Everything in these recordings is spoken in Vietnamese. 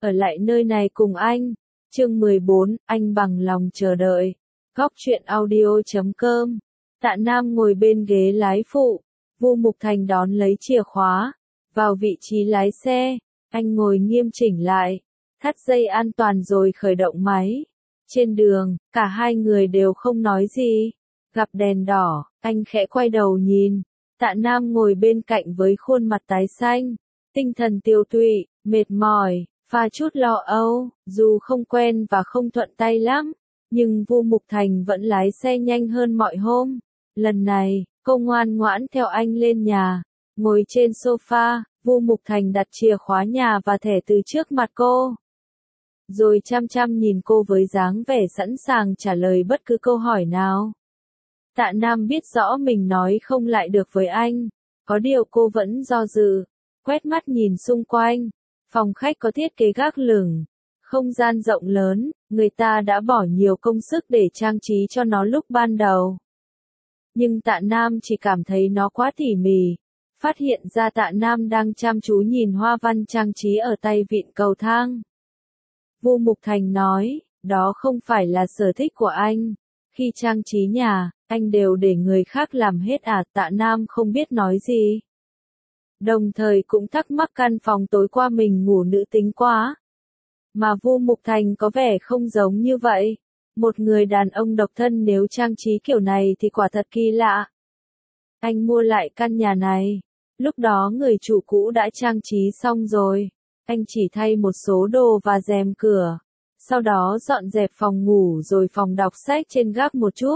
ở lại nơi này cùng anh. Chương 14, anh bằng lòng chờ đợi. Góc truyện audio.com. Tạ Nam ngồi bên ghế lái phụ, Vu Mục Thành đón lấy chìa khóa, vào vị trí lái xe, anh ngồi nghiêm chỉnh lại, thắt dây an toàn rồi khởi động máy. Trên đường, cả hai người đều không nói gì. Gặp đèn đỏ, anh khẽ quay đầu nhìn, Tạ Nam ngồi bên cạnh với khuôn mặt tái xanh, tinh thần tiêu tụy, mệt mỏi, pha chút lo âu, dù không quen và không thuận tay lắm, nhưng Vu Mục Thành vẫn lái xe nhanh hơn mọi hôm. Lần này, cô ngoan ngoãn theo anh lên nhà, ngồi trên sofa, Vu Mục Thành đặt chìa khóa nhà và thẻ từ trước mặt cô. Rồi chăm chăm nhìn cô với dáng vẻ sẵn sàng trả lời bất cứ câu hỏi nào. Tạ Nam biết rõ mình nói không lại được với anh, có điều cô vẫn do dự, quét mắt nhìn xung quanh. Phòng khách có thiết kế gác lửng, không gian rộng lớn, người ta đã bỏ nhiều công sức để trang trí cho nó lúc ban đầu. Nhưng Tạ Nam chỉ cảm thấy nó quá tỉ mỉ. Phát hiện ra Tạ Nam đang chăm chú nhìn hoa văn trang trí ở tay vịn cầu thang. Vu Mục Thành nói, đó không phải là sở thích của anh. Khi trang trí nhà, anh đều để người khác làm hết à? Tạ Nam không biết nói gì. Đồng thời cũng thắc mắc căn phòng tối qua mình ngủ nữ tính quá. Mà Vu Mục Thành có vẻ không giống như vậy. Một người đàn ông độc thân nếu trang trí kiểu này thì quả thật kỳ lạ. Anh mua lại căn nhà này. Lúc đó người chủ cũ đã trang trí xong rồi. Anh chỉ thay một số đồ và rèm cửa. Sau đó dọn dẹp phòng ngủ rồi phòng đọc sách trên gác một chút.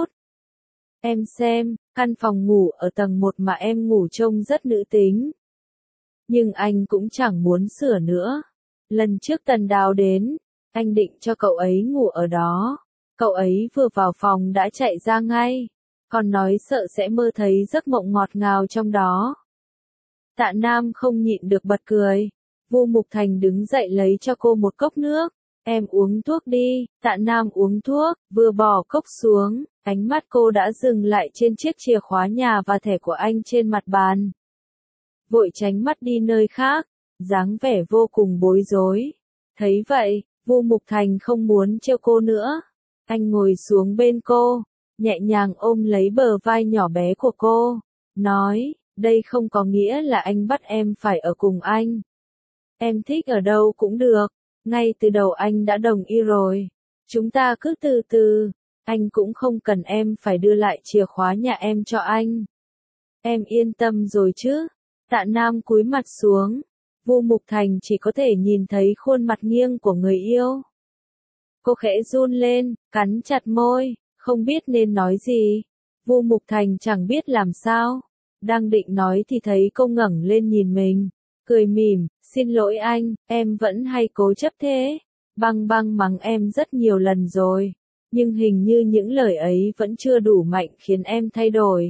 Em xem, căn phòng ngủ ở tầng 1 mà em ngủ trông rất nữ tính. Nhưng anh cũng chẳng muốn sửa nữa. Lần trước Tần Đào đến, anh định cho cậu ấy ngủ ở đó. Cậu ấy vừa vào phòng đã chạy ra ngay. Còn nói sợ sẽ mơ thấy giấc mộng ngọt ngào trong đó. Tạ Nam không nhịn được bật cười. Vu Mục Thành đứng dậy lấy cho cô một cốc nước. Em uống thuốc đi. Tạ Nam uống thuốc, vừa bỏ cốc xuống, ánh mắt cô đã dừng lại trên chiếc chìa khóa nhà và thẻ của anh trên mặt bàn. Vội tránh mắt đi nơi khác, dáng vẻ vô cùng bối rối. Thấy vậy, Vu Mục Thành không muốn trêu cô nữa. Anh ngồi xuống bên cô, nhẹ nhàng ôm lấy bờ vai nhỏ bé của cô, nói, đây không có nghĩa là anh bắt em phải ở cùng anh. Em thích ở đâu cũng được, ngay từ đầu anh đã đồng ý rồi. Chúng ta cứ từ từ, anh cũng không cần em phải đưa lại chìa khóa nhà em cho anh. Em yên tâm rồi chứ? Tạ Nam cúi mặt xuống, Vu Mục Thành chỉ có thể nhìn thấy khuôn mặt nghiêng của người yêu. Cô khẽ run lên, cắn chặt môi, không biết nên nói gì. Vu Mục Thành chẳng biết làm sao. Đang định nói thì thấy cô ngẩng lên nhìn mình, cười mỉm, xin lỗi anh, em vẫn hay cố chấp thế. Băng băng mắng em rất nhiều lần rồi, nhưng hình như những lời ấy vẫn chưa đủ mạnh khiến em thay đổi.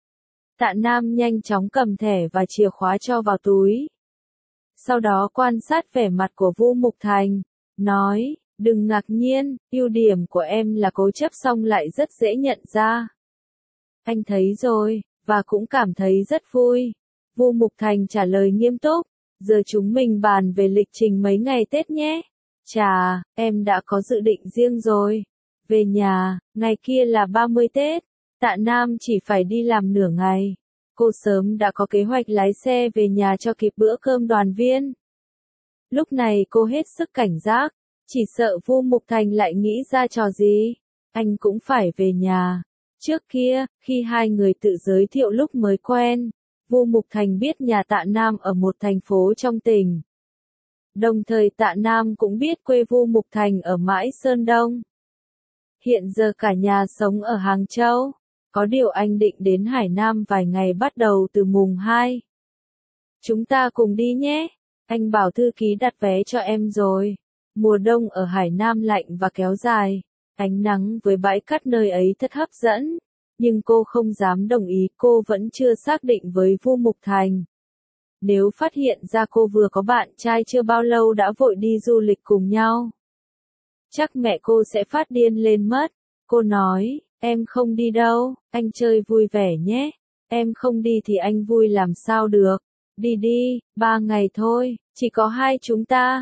Tạ Nam nhanh chóng cầm thẻ và chìa khóa cho vào túi. Sau đó quan sát vẻ mặt của Vu Mục Thành, nói, đừng ngạc nhiên, ưu điểm của em là cố chấp song lại rất dễ nhận ra. Anh thấy rồi, và cũng cảm thấy rất vui. Vu Mục Thành trả lời nghiêm túc, giờ chúng mình bàn về lịch trình mấy ngày Tết nhé. Chà, em đã có dự định riêng rồi. Về nhà, ngày kia là 30 Tết, Tạ Nam chỉ phải đi làm nửa ngày. Cô sớm đã có kế hoạch lái xe về nhà cho kịp bữa cơm đoàn viên. Lúc này cô hết sức cảnh giác, chỉ sợ Vu Mục Thành lại nghĩ ra trò gì. Anh cũng phải về nhà. Trước kia, khi hai người tự giới thiệu lúc mới quen, Vu Mục Thành biết nhà Tạ Nam ở một thành phố trong tỉnh. Đồng thời Tạ Nam cũng biết quê Vu Mục Thành ở Mãi Sơn Đông. Hiện giờ cả nhà sống ở Hàng Châu, có điều anh định đến Hải Nam vài ngày bắt đầu từ mùng 2. Chúng ta cùng đi nhé, anh bảo thư ký đặt vé cho em rồi. Mùa đông ở Hải Nam lạnh và kéo dài, ánh nắng với bãi cát nơi ấy thật hấp dẫn, nhưng cô không dám đồng ý, cô vẫn chưa xác định với Vu Mục Thành. Nếu phát hiện ra cô vừa có bạn trai chưa bao lâu đã vội đi du lịch cùng nhau, chắc mẹ cô sẽ phát điên lên mất. Cô nói, em không đi đâu, anh chơi vui vẻ nhé. Em không đi thì anh vui làm sao được. Đi đi, 3 ngày thôi, chỉ có hai chúng ta.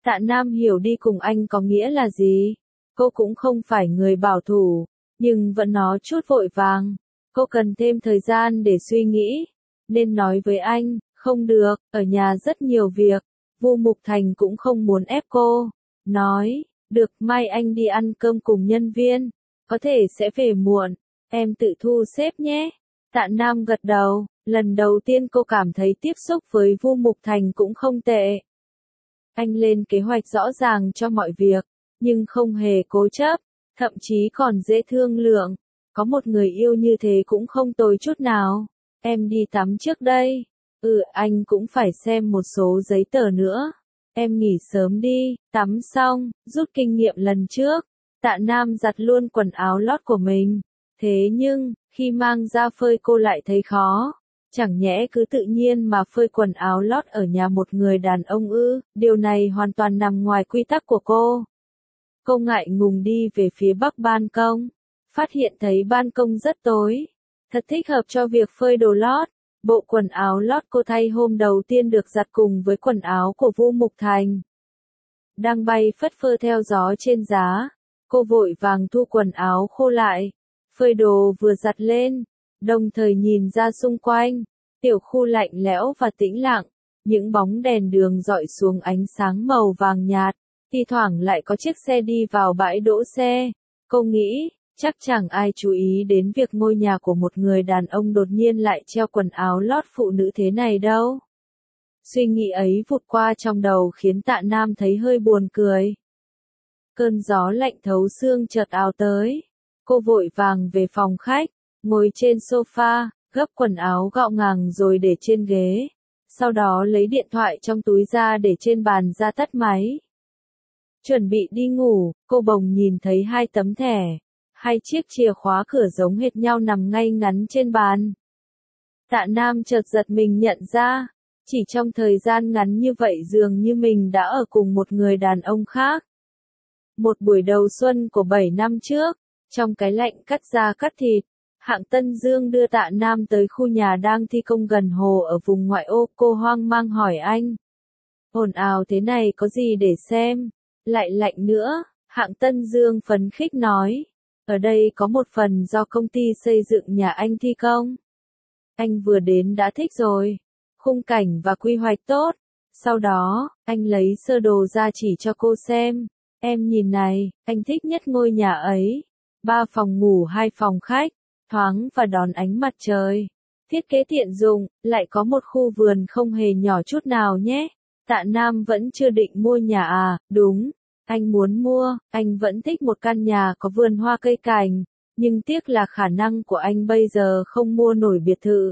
Tạ Nam hiểu đi cùng anh có nghĩa là gì. Cô cũng không phải người bảo thủ, nhưng vẫn nói chút vội vàng. Cô cần thêm thời gian để suy nghĩ. Nên nói với anh, không được, ở nhà rất nhiều việc. Vu Mục Thành cũng không muốn ép cô. Nói, được, mai anh đi ăn cơm cùng nhân viên. Có thể sẽ về muộn. Em tự thu xếp nhé. Tạ Nam gật đầu. Lần đầu tiên cô cảm thấy tiếp xúc với Vu Mục Thành cũng không tệ. Anh lên kế hoạch rõ ràng cho mọi việc, nhưng không hề cố chấp, thậm chí còn dễ thương lượng. Có một người yêu như thế cũng không tồi chút nào. Em đi tắm trước đây. Anh cũng phải xem một số giấy tờ nữa. Em nghỉ sớm đi, tắm xong, rút kinh nghiệm lần trước. Tạ Nam giặt luôn quần áo lót của mình. Thế nhưng, khi mang ra phơi cô lại thấy khó. Chẳng nhẽ cứ tự nhiên mà phơi quần áo lót ở nhà một người đàn ông ư, điều này hoàn toàn nằm ngoài quy tắc của cô. Cô ngại ngùng đi về phía bắc ban công, phát hiện thấy ban công rất tối, thật thích hợp cho việc phơi đồ lót. Bộ quần áo lót cô thay hôm đầu tiên được giặt cùng với quần áo của Vu Mục Thành. Đang bay phất phơ theo gió trên giá, cô vội vàng thu quần áo khô lại, phơi đồ vừa giặt lên. Đồng thời nhìn ra xung quanh, tiểu khu lạnh lẽo và tĩnh lặng, những bóng đèn đường dọi xuống ánh sáng màu vàng nhạt, thi thoảng lại có chiếc xe đi vào bãi đỗ xe. Cô nghĩ, chắc chẳng ai chú ý đến việc ngôi nhà của một người đàn ông đột nhiên lại treo quần áo lót phụ nữ thế này đâu. Suy nghĩ ấy vụt qua trong đầu khiến Tạ Nam thấy hơi buồn cười. Cơn gió lạnh thấu xương chợt ào tới, cô vội vàng về phòng khách. Ngồi trên sofa, gấp quần áo gọn gàng rồi để trên ghế. Sau đó lấy điện thoại trong túi ra để trên bàn ra tắt máy. Chuẩn bị đi ngủ, cô bỗng nhìn thấy 2 tấm thẻ. 2 chiếc chìa khóa cửa giống hệt nhau nằm ngay ngắn trên bàn. Tạ Nam chợt giật mình nhận ra, chỉ trong thời gian ngắn như vậy dường như mình đã ở cùng một người đàn ông khác. Một buổi đầu xuân của 7 năm trước, trong cái lạnh cắt da cắt thịt. Hạng Tân Dương đưa Tạ Nam tới khu nhà đang thi công gần hồ ở vùng ngoại ô. Cô hoang mang hỏi anh. Ồn ào thế này có gì để xem? Lại lạnh nữa, Hạng Tân Dương phấn khích nói. Ở đây có một phần do công ty xây dựng nhà anh thi công. Anh vừa đến đã thích rồi. Khung cảnh và quy hoạch tốt. Sau đó, anh lấy sơ đồ ra chỉ cho cô xem. Em nhìn này, anh thích nhất ngôi nhà ấy. 3 phòng ngủ 2 phòng khách. Thoáng và đón ánh mặt trời. Thiết kế tiện dụng, lại có một khu vườn không hề nhỏ chút nào nhé. Tạ Nam vẫn chưa định mua nhà à? Đúng, anh muốn mua, anh vẫn thích một căn nhà có vườn hoa cây cảnh, nhưng tiếc là khả năng của anh bây giờ không mua nổi biệt thự.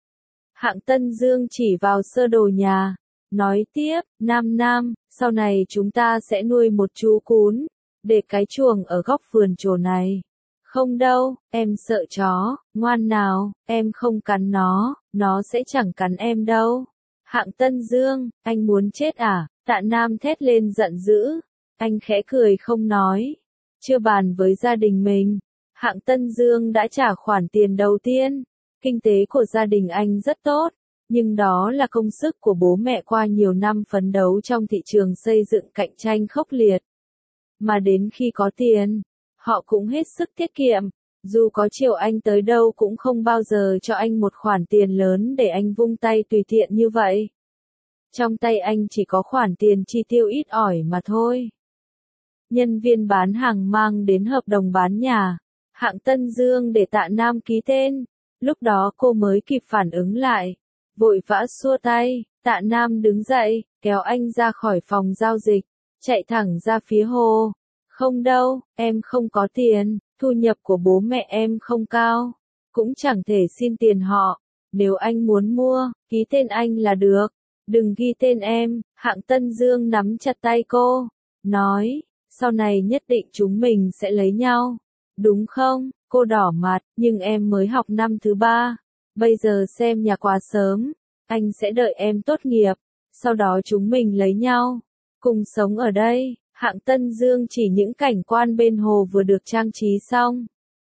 Hạng Tân Dương chỉ vào sơ đồ nhà, nói tiếp, Nam, sau này chúng ta sẽ nuôi một chú cún, để cái chuồng ở góc vườn chỗ này. Không đâu, em sợ chó, ngoan nào, em không cắn nó sẽ chẳng cắn em đâu. Hạng Tân Dương, anh muốn chết à? Tạ Nam thét lên giận dữ. Anh khẽ cười không nói. Chưa bàn với gia đình mình. Hạng Tân Dương đã trả khoản tiền đầu tiên. Kinh tế của gia đình anh rất tốt. Nhưng đó là công sức của bố mẹ qua nhiều năm phấn đấu trong thị trường xây dựng cạnh tranh khốc liệt. Mà đến khi có tiền, họ cũng hết sức tiết kiệm, dù có chiều anh tới đâu cũng không bao giờ cho anh một khoản tiền lớn để anh vung tay tùy tiện như vậy. Trong tay anh chỉ có khoản tiền chi tiêu ít ỏi mà thôi. Nhân viên bán hàng mang đến hợp đồng bán nhà, Hạng Tân Dương để Tạ Nam ký tên, lúc đó cô mới kịp phản ứng lại, vội vã xua tay. Tạ Nam đứng dậy, kéo anh ra khỏi phòng giao dịch, chạy thẳng ra phía hồ. Không đâu, em không có tiền, thu nhập của bố mẹ em không cao, cũng chẳng thể xin tiền họ. Nếu anh muốn mua, ký tên anh là được, đừng ghi tên em. Hạng Tân Dương nắm chặt tay cô, nói, sau này nhất định chúng mình sẽ lấy nhau, đúng không? Cô đỏ mặt, nhưng em mới học năm thứ 3, bây giờ xem nhà quá sớm, anh sẽ đợi em tốt nghiệp, sau đó chúng mình lấy nhau, cùng sống ở đây. Hạng Tân Dương chỉ những cảnh quan bên hồ vừa được trang trí xong.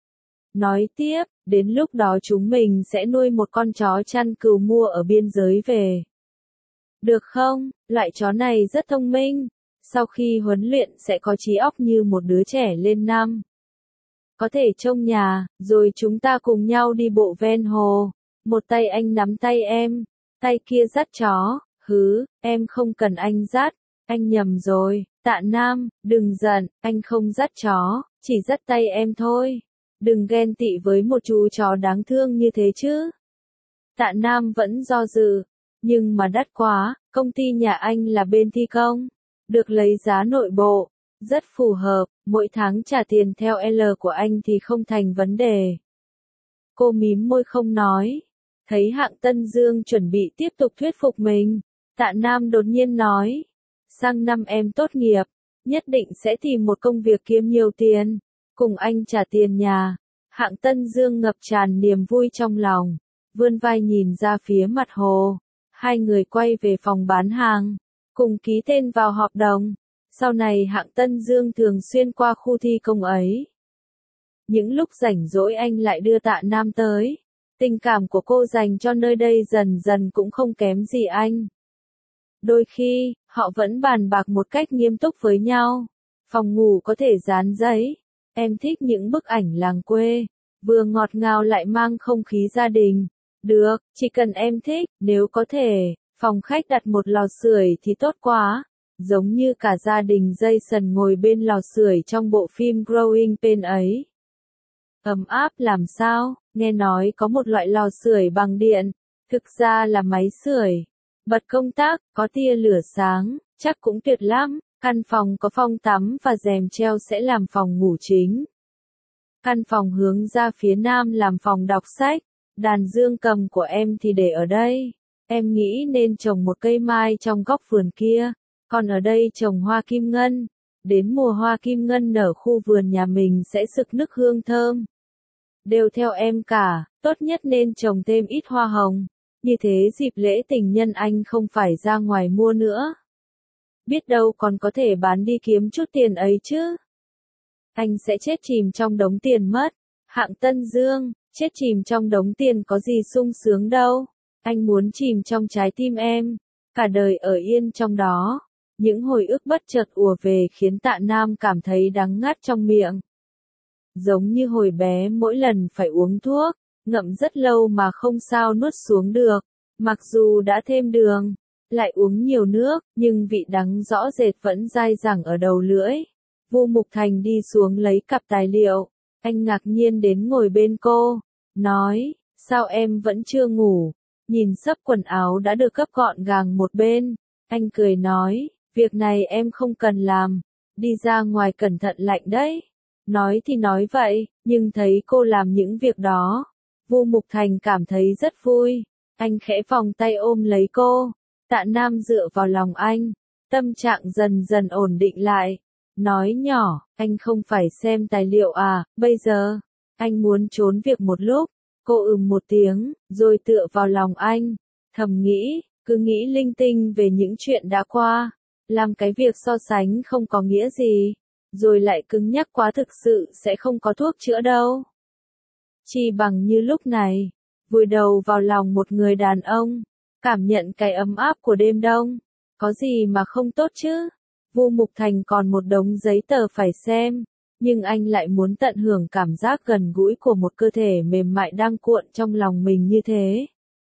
Nói tiếp, đến lúc đó chúng mình sẽ nuôi một con chó chăn cừu mua ở biên giới về. Được không? Loại chó này rất thông minh, Sau khi huấn luyện sẽ có trí óc như một đứa trẻ lên năm. Có thể trông nhà, rồi chúng ta cùng nhau đi bộ ven hồ. Một tay anh nắm tay em, tay kia dắt chó. Hứ, em không cần anh dắt, anh nhầm rồi. Tạ Nam, đừng giận, anh không dắt chó, chỉ dắt tay em thôi. Đừng ghen tị với một chú chó đáng thương như thế chứ. Tạ Nam vẫn do dự, nhưng mà đắt quá, công ty nhà anh là bên thi công, được lấy giá nội bộ, rất phù hợp, mỗi tháng trả tiền theo L của anh thì không thành vấn đề. Cô mím môi không nói, thấy Hạng Tân Dương chuẩn bị tiếp tục thuyết phục mình, Tạ Nam đột nhiên nói, sang năm em tốt nghiệp, nhất định sẽ tìm một công việc kiếm nhiều tiền, cùng anh trả tiền nhà. Hạng Tân Dương ngập tràn niềm vui trong lòng, vươn vai nhìn ra phía mặt hồ. Hai người quay về phòng bán hàng, cùng ký tên vào hợp đồng. Sau này Hạng Tân Dương thường xuyên qua khu thi công ấy. Những lúc rảnh rỗi anh lại đưa Tạ Nam tới. Tình cảm của cô dành cho nơi đây dần dần cũng không kém gì anh. Đôi khi, họ vẫn bàn bạc một cách nghiêm túc với nhau. Phòng ngủ có thể dán giấy. Em thích những bức ảnh làng quê, vừa ngọt ngào lại mang không khí gia đình. Được, chỉ cần em thích, nếu có thể, phòng khách đặt một lò sưởi thì tốt quá. Giống như cả gia đình Jason ngồi bên lò sưởi trong bộ phim Growing Pains ấy. Ấm áp làm sao, nghe nói có một loại lò sưởi bằng điện, thực ra là máy sưởi. Bật công tắc, có tia lửa sáng, chắc cũng tuyệt lắm. Căn phòng có phòng tắm và rèm treo sẽ làm phòng ngủ chính. Căn phòng hướng ra phía nam làm phòng đọc sách. Đàn dương cầm của em thì để ở đây. Em nghĩ nên trồng một cây mai trong góc vườn kia. Còn ở đây trồng hoa kim ngân. Đến mùa hoa kim ngân nở khu vườn nhà mình sẽ sực nức hương thơm. Đều theo em cả, tốt nhất nên trồng thêm ít hoa hồng. Như thế dịp lễ tình nhân anh không phải ra ngoài mua nữa. Biết đâu còn có thể bán đi kiếm chút tiền ấy chứ. Anh sẽ chết chìm trong đống tiền mất. Hạng Tân Dương, chết chìm trong đống tiền có gì sung sướng đâu. Anh muốn chìm trong trái tim em, cả đời ở yên trong đó. Những hồi ức bất chợt ùa về khiến Tạ Nam cảm thấy đắng ngắt trong miệng. Giống như hồi bé mỗi lần phải uống thuốc, ngậm rất lâu mà không sao nuốt xuống được. Mặc dù đã thêm đường, lại uống nhiều nước, nhưng vị đắng rõ rệt vẫn dai dẳng ở đầu lưỡi. Vu Mục Thành đi xuống lấy cặp tài liệu. Anh ngạc nhiên đến ngồi bên cô, nói, sao em vẫn chưa ngủ? Nhìn xấp quần áo đã được gấp gọn gàng một bên. Anh cười nói, việc này em không cần làm, đi ra ngoài cẩn thận lạnh đấy. Nói thì nói vậy, nhưng thấy cô làm những việc đó. Vu Mục Thành cảm thấy rất vui. Anh khẽ vòng tay ôm lấy cô. Tạ Nam dựa vào lòng anh. Tâm trạng dần dần ổn định lại. Nói nhỏ, anh không phải xem tài liệu à, bây giờ. Anh muốn trốn việc một lúc. Cô một tiếng, rồi tựa vào lòng anh. Thầm nghĩ, cứ nghĩ linh tinh về những chuyện đã qua. Làm cái việc so sánh không có nghĩa gì. Rồi lại cứng nhắc quá thực sự sẽ không có thuốc chữa đâu. Chỉ bằng như lúc này, vùi đầu vào lòng một người đàn ông, cảm nhận cái ấm áp của đêm đông, có gì mà không tốt chứ? Vu Mục Thành còn một đống giấy tờ phải xem, nhưng anh lại muốn tận hưởng cảm giác gần gũi của một cơ thể mềm mại đang cuộn trong lòng mình như thế.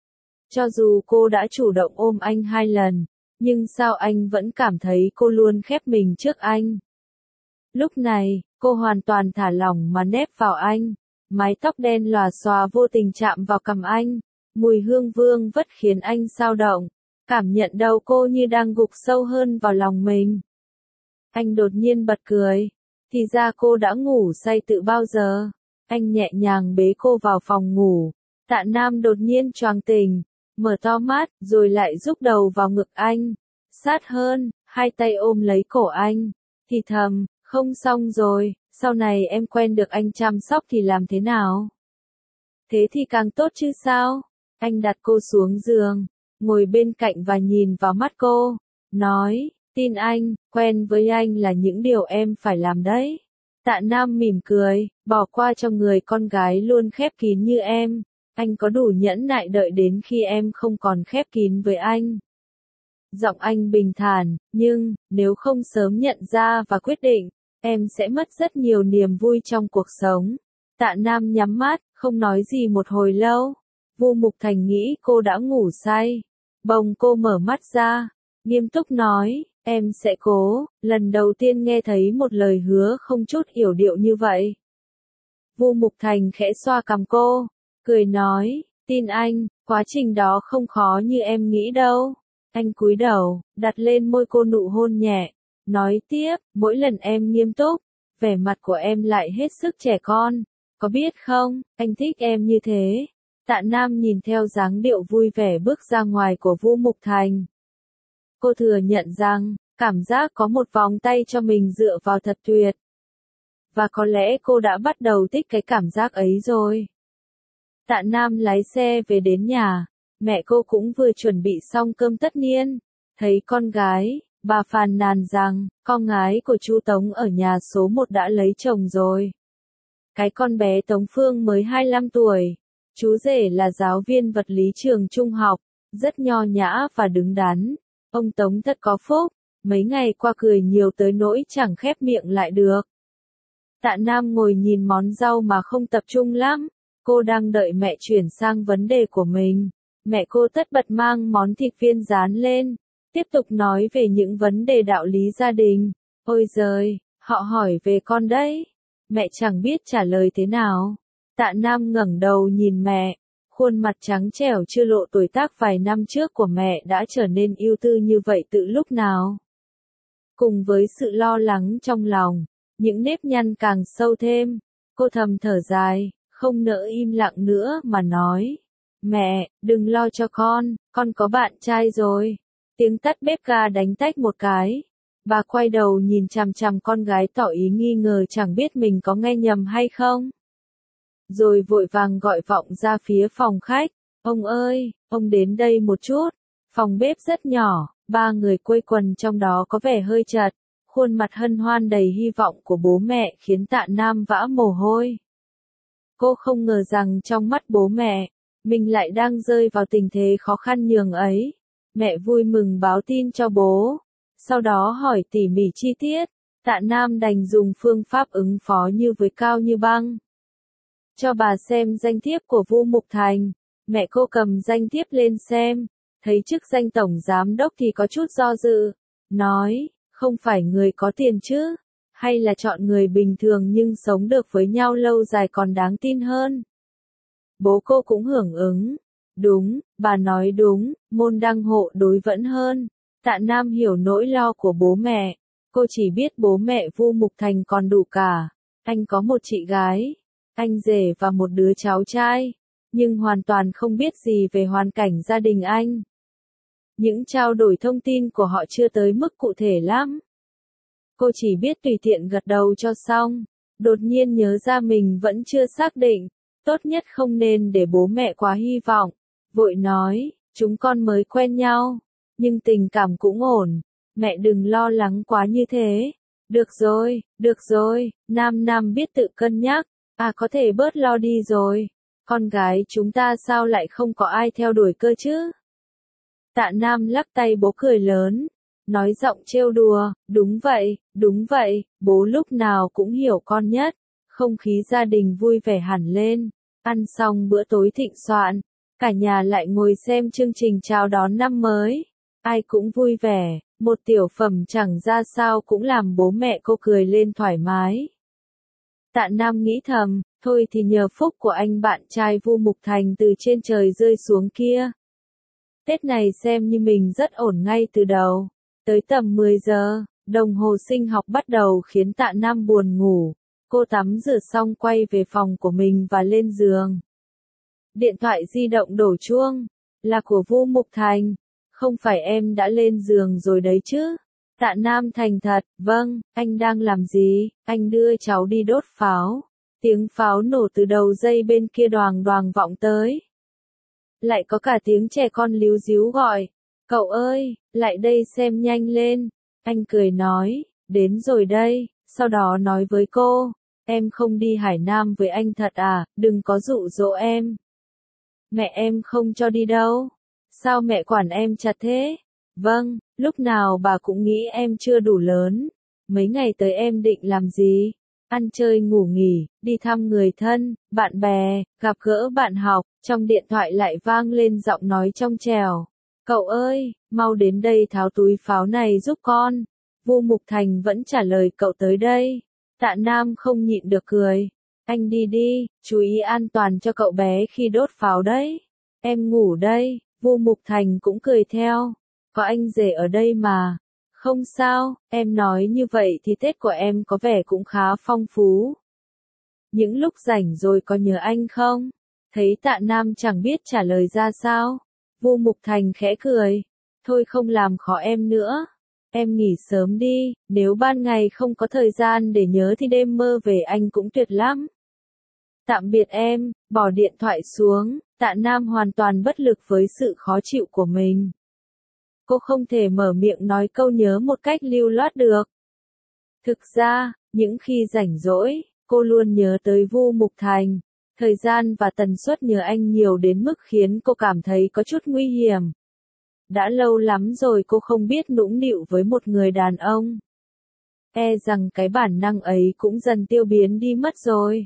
Cho dù cô đã chủ động ôm anh 2 lần, nhưng sao anh vẫn cảm thấy cô luôn khép mình trước anh? Lúc này, cô hoàn toàn thả lỏng mà nép vào anh. Mái tóc đen lòa xòa vô tình chạm vào cằm anh. Mùi hương vương vất khiến anh xao động. Cảm nhận đầu cô như đang gục sâu hơn vào lòng mình. Anh đột nhiên bật cười. Thì ra cô đã ngủ say từ bao giờ. Anh nhẹ nhàng bế cô vào phòng ngủ. Tạ Nam đột nhiên choàng tỉnh. Mở to mắt, rồi lại rúc đầu vào ngực anh. Sát hơn, hai tay ôm lấy cổ anh. Thì thầm, không xong rồi, sau này em quen được anh chăm sóc thì làm thế nào? Thế thì càng tốt chứ sao? Anh đặt cô xuống giường, ngồi bên cạnh và nhìn vào mắt cô, nói, tin anh, quen với anh là những điều em phải làm đấy. Tạ Nam mỉm cười, bỏ qua cho người con gái luôn khép kín như em. Anh có đủ nhẫn nại đợi đến khi em không còn khép kín với anh. Giọng anh bình thản, nhưng, nếu không sớm nhận ra và quyết định, em sẽ mất rất nhiều niềm vui trong cuộc sống. Tạ Nam nhắm mắt, không nói gì một hồi lâu. Vu Mục Thành nghĩ cô đã ngủ say. Bỗng cô mở mắt ra, nghiêm túc nói, em sẽ cố. Lần đầu tiên nghe thấy một lời hứa không chút yểu điệu như vậy. Vu Mục Thành khẽ xoa cằm cô, cười nói, tin anh, quá trình đó không khó như em nghĩ đâu. Anh cúi đầu, đặt lên môi cô nụ hôn nhẹ, nói tiếp, mỗi lần em nghiêm túc, vẻ mặt của em lại hết sức trẻ con. Có biết không, anh thích em như thế. Tạ Nam nhìn theo dáng điệu vui vẻ bước ra ngoài của Vu Mục Thành. Cô thừa nhận rằng, cảm giác có một vòng tay cho mình dựa vào thật tuyệt. Và có lẽ cô đã bắt đầu thích cái cảm giác ấy rồi. Tạ Nam lái xe về đến nhà, mẹ cô cũng vừa chuẩn bị xong cơm tất niên. Thấy con gái, bà phàn nàn rằng, con gái của chú Tống ở nhà số 1 đã lấy chồng rồi. Cái con bé Tống Phương mới 25 tuổi, chú rể là giáo viên vật lý trường trung học, rất nho nhã và đứng đắn. Ông Tống thật có phúc, mấy ngày qua cười nhiều tới nỗi chẳng khép miệng lại được. Tạ Nam ngồi nhìn món rau mà không tập trung lắm, cô đang đợi mẹ chuyển sang vấn đề của mình. Mẹ cô tất bật mang món thịt viên rán lên, tiếp tục nói về những vấn đề đạo lý gia đình. Ôi giời, họ hỏi về con đấy. Mẹ chẳng biết trả lời thế nào. Tạ Nam ngẩng đầu nhìn mẹ, khuôn mặt trắng trẻo chưa lộ tuổi tác vài năm trước của mẹ đã trở nên ưu tư như vậy từ lúc nào. Cùng với sự lo lắng trong lòng, những nếp nhăn càng sâu thêm, cô thầm thở dài, không nỡ im lặng nữa mà nói. Mẹ, đừng lo cho con có bạn trai rồi. Tiếng tắt bếp ga đánh tách một cái. Bà quay đầu nhìn chằm chằm con gái tỏ ý nghi ngờ chẳng biết mình có nghe nhầm hay không. Rồi vội vàng gọi vọng ra phía phòng khách. Ông ơi, ông đến đây một chút. Phòng bếp rất nhỏ, 3 người quây quần trong đó có vẻ hơi chật. Khuôn mặt hân hoan đầy hy vọng của bố mẹ khiến Tạ Nam vã mồ hôi. Cô không ngờ rằng trong mắt bố mẹ, mình lại đang rơi vào tình thế khó khăn nhường ấy. Mẹ vui mừng báo tin cho bố. Sau đó hỏi tỉ mỉ chi tiết. Tạ Nam đành dùng phương pháp ứng phó như với Cao Như Băng. Cho bà xem danh thiếp của Vu Mục Thành. Mẹ cô cầm danh thiếp lên xem. Thấy chức danh tổng giám đốc thì có chút do dự. Nói, không phải người có tiền chứ? Hay là chọn người bình thường nhưng sống được với nhau lâu dài còn đáng tin hơn? Bố cô cũng hưởng ứng. Đúng, bà nói đúng, môn đăng hộ đối vẫn hơn. Tạ Nam hiểu nỗi lo của bố mẹ. Cô chỉ biết bố mẹ Vu Mục Thành còn đủ cả. Anh có một chị gái, anh rể và một đứa cháu trai, nhưng hoàn toàn không biết gì về hoàn cảnh gia đình anh. Những trao đổi thông tin của họ chưa tới mức cụ thể lắm. Cô chỉ biết tùy tiện gật đầu cho xong. Đột nhiên nhớ ra mình vẫn chưa xác định. Tốt nhất không nên để bố mẹ quá hy vọng. Vội nói, chúng con mới quen nhau. Nhưng tình cảm cũng ổn. Mẹ đừng lo lắng quá như thế. Được rồi, Nam biết tự cân nhắc. Có thể bớt lo đi rồi. Con gái chúng ta sao lại không có ai theo đuổi cơ chứ? Tạ Nam lắc tay bố cười lớn. Nói giọng trêu đùa, đúng vậy, bố lúc nào cũng hiểu con nhất. Không khí gia đình vui vẻ hẳn lên. Ăn xong bữa tối thịnh soạn, cả nhà lại ngồi xem chương trình chào đón năm mới. Ai cũng vui vẻ, một tiểu phẩm chẳng ra sao cũng làm bố mẹ cô cười lên thoải mái. Tạ Nam nghĩ thầm, thôi thì nhờ phúc của anh bạn trai Vu Mục Thành từ trên trời rơi xuống kia. Tết này xem như mình rất ổn ngay từ đầu. Tới tầm 10 giờ, đồng hồ sinh học bắt đầu khiến Tạ Nam buồn ngủ. Cô tắm rửa xong quay về phòng của mình và lên giường. Điện thoại di động đổ chuông, là của Vu Mục Thành. Không phải em đã lên giường rồi đấy chứ? Tạ Nam thành thật, vâng, anh đang làm gì? Anh đưa cháu đi đốt pháo. Tiếng pháo nổ từ đầu dây bên kia đoàng đoàng vọng tới. Lại có cả tiếng trẻ con líu ríu gọi. Cậu ơi, lại đây xem nhanh lên. Anh cười nói, đến rồi đây, sau đó nói với cô, em không đi Hải Nam với anh thật à, đừng có dụ dỗ em. Mẹ em không cho đi đâu. Sao mẹ quản em chặt thế? Vâng, lúc nào bà cũng nghĩ em chưa đủ lớn. Mấy ngày tới em định làm gì? Ăn chơi ngủ nghỉ, đi thăm người thân, bạn bè, gặp gỡ bạn học. Trong điện thoại lại vang lên giọng nói trong trẻo. Cậu ơi, mau đến đây tháo túi pháo này giúp con. Vu Mục Thành vẫn trả lời cậu tới đây. Tạ Nam không nhịn được cười. Anh đi đi, chú ý an toàn cho cậu bé khi đốt pháo đấy. Em ngủ đây, Vu Mục Thành cũng cười theo. Có anh rể ở đây mà. Không sao, em nói như vậy thì Tết của em có vẻ cũng khá phong phú. Những lúc rảnh rồi có nhớ anh không? Thấy Tạ Nam chẳng biết trả lời ra sao. Vu Mục Thành khẽ cười. Thôi không làm khó em nữa. Em nghỉ sớm đi, nếu ban ngày không có thời gian để nhớ thì đêm mơ về anh cũng tuyệt lắm. Tạm biệt em, bỏ điện thoại xuống, Tạ Nam hoàn toàn bất lực với sự khó chịu của mình. Cô không thể mở miệng nói câu nhớ một cách lưu loát được. Thực ra, những khi rảnh rỗi, cô luôn nhớ tới Vu Mục Thành. Thời gian và tần suất nhớ anh nhiều đến mức khiến cô cảm thấy có chút nguy hiểm. Đã lâu lắm rồi cô không biết nũng nịu với một người đàn ông. E rằng cái bản năng ấy cũng dần tiêu biến đi mất rồi.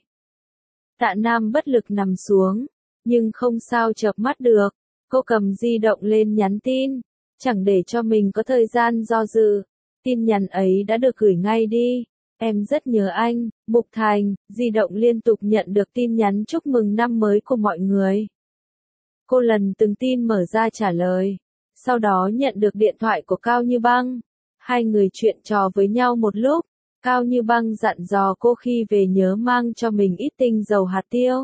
Tạ Nam bất lực nằm xuống, nhưng không sao chợp mắt được. Cô cầm di động lên nhắn tin, chẳng để cho mình có thời gian do dự. Tin nhắn ấy đã được gửi ngay đi. Em rất nhớ anh, Mục Thành. Di động liên tục nhận được tin nhắn chúc mừng năm mới của mọi người. Cô lần từng tin mở ra trả lời. Sau đó nhận được điện thoại của Cao Như Băng. Hai người chuyện trò với nhau một lúc. Cao Như Băng dặn dò cô khi về nhớ mang cho mình ít tinh dầu hạt tiêu.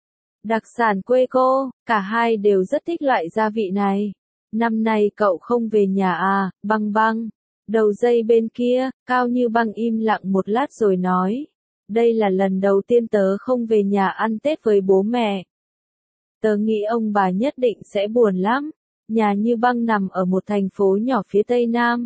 Đặc sản quê cô, cả hai đều rất thích loại gia vị này. Năm nay cậu không về nhà à, Băng Băng. Đầu dây bên kia, Cao Như Băng im lặng một lát rồi nói. Đây là lần đầu tiên tớ không về nhà ăn Tết với bố mẹ. Tớ nghĩ ông bà nhất định sẽ buồn lắm. Nhà Như Băng nằm ở một thành phố nhỏ phía Tây Nam.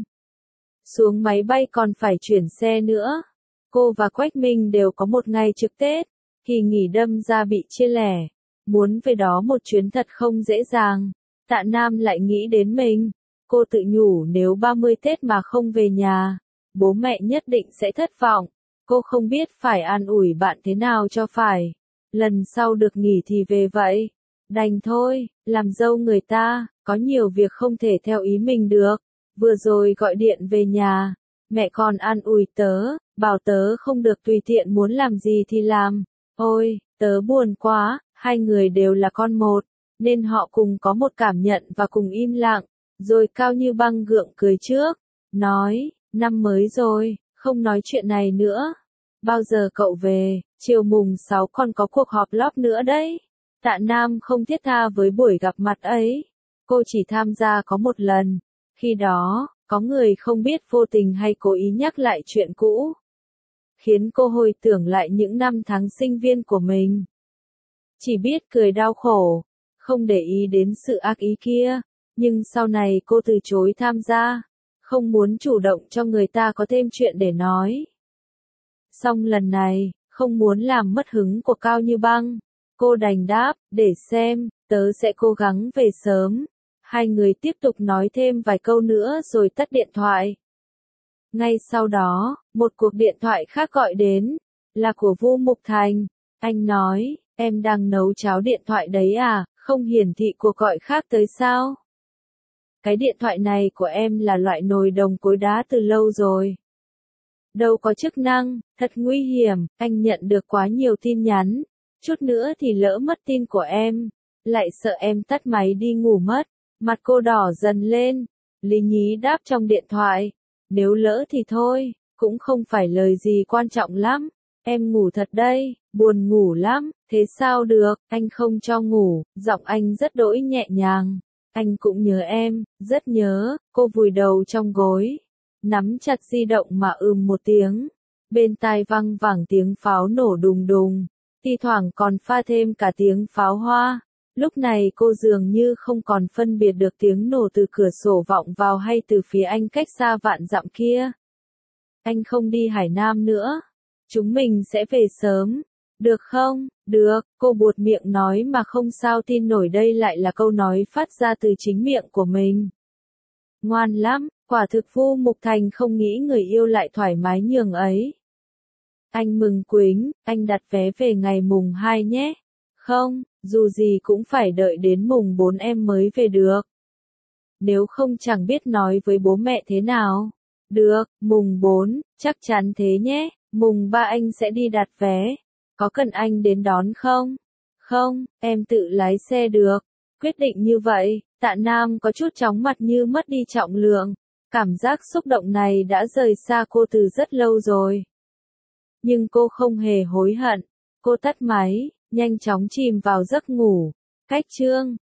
Xuống máy bay còn phải chuyển xe nữa. Cô và Quách Minh đều có một ngày trực Tết. Kỳ nghỉ đâm ra bị chia lẻ. Muốn về đó một chuyến thật không dễ dàng. Tạ Nam lại nghĩ đến mình. Cô tự nhủ nếu 30 Tết mà không về nhà, bố mẹ nhất định sẽ thất vọng. Cô không biết phải an ủi bạn thế nào cho phải. Lần sau được nghỉ thì về vậy. Đành thôi, làm dâu người ta, có nhiều việc không thể theo ý mình được. Vừa rồi gọi điện về nhà, mẹ còn an ủi tớ, bảo tớ không được tùy tiện muốn làm gì thì làm. Ôi, tớ buồn quá, hai người đều là con một, nên họ cùng có một cảm nhận và cùng im lặng. Rồi Cao Như Băng gượng cười trước, nói, năm mới rồi, không nói chuyện này nữa. Bao giờ cậu về, chiều mùng 6 còn có cuộc họp lót nữa đấy. Tạ Nam không thiết tha với buổi gặp mặt ấy. Cô chỉ tham gia có một lần. Khi đó, có người không biết vô tình hay cố ý nhắc lại chuyện cũ. Khiến cô hồi tưởng lại những năm tháng sinh viên của mình. Chỉ biết cười đau khổ, không để ý đến sự ác ý kia. Nhưng sau này cô từ chối tham gia. Không muốn chủ động cho người ta có thêm chuyện để nói. Xong lần này, không muốn làm mất hứng của Cao Như Băng. Cô đành đáp, để xem, tớ sẽ cố gắng về sớm. Hai người tiếp tục nói thêm vài câu nữa rồi tắt điện thoại. Ngay sau đó, một cuộc điện thoại khác gọi đến, là của Vu Mục Thành. Anh nói, em đang nấu cháo điện thoại đấy à, không hiển thị cuộc gọi khác tới sao? Cái điện thoại này của em là loại nồi đồng cối đá từ lâu rồi. Đâu có chức năng, thật nguy hiểm, anh nhận được quá nhiều tin nhắn. Chút nữa thì lỡ mất tin của em. Lại sợ em tắt máy đi ngủ mất. Mặt cô đỏ dần lên. Lý nhí đáp trong điện thoại. Nếu lỡ thì thôi, cũng không phải lời gì quan trọng lắm. Em ngủ thật đây, buồn ngủ lắm, thế sao được, anh không cho ngủ, giọng anh rất đỗi nhẹ nhàng. Anh cũng nhớ em, rất nhớ, cô vùi đầu trong gối. Nắm chặt di động mà một tiếng. Bên tai văng vẳng tiếng pháo nổ đùng đùng. Thi thoảng còn pha thêm cả tiếng pháo hoa. Lúc này cô dường như không còn phân biệt được tiếng nổ từ cửa sổ vọng vào hay từ phía anh cách xa vạn dặm kia. Anh không đi Hải Nam nữa. Chúng mình sẽ về sớm. Được không? Được, cô buột miệng nói mà không sao tin nổi đây lại là câu nói phát ra từ chính miệng của mình. Ngoan lắm, quả thực Vu Mục Thành không nghĩ người yêu lại thoải mái nhường ấy. Anh mừng Quýnh, anh đặt vé về ngày mùng 2 nhé. Không, dù gì cũng phải đợi đến mùng 4 em mới về được. Nếu không chẳng biết nói với bố mẹ thế nào. Được, mùng 4, chắc chắn thế nhé, mùng 3 anh sẽ đi đặt vé. Có cần anh đến đón không? Không, em tự lái xe được. Quyết định như vậy, Tạ Nam có chút chóng mặt như mất đi trọng lượng. Cảm giác xúc động này đã rời xa cô từ rất lâu rồi. Nhưng cô không hề hối hận. Cô tắt máy, nhanh chóng chìm vào giấc ngủ. Cách chương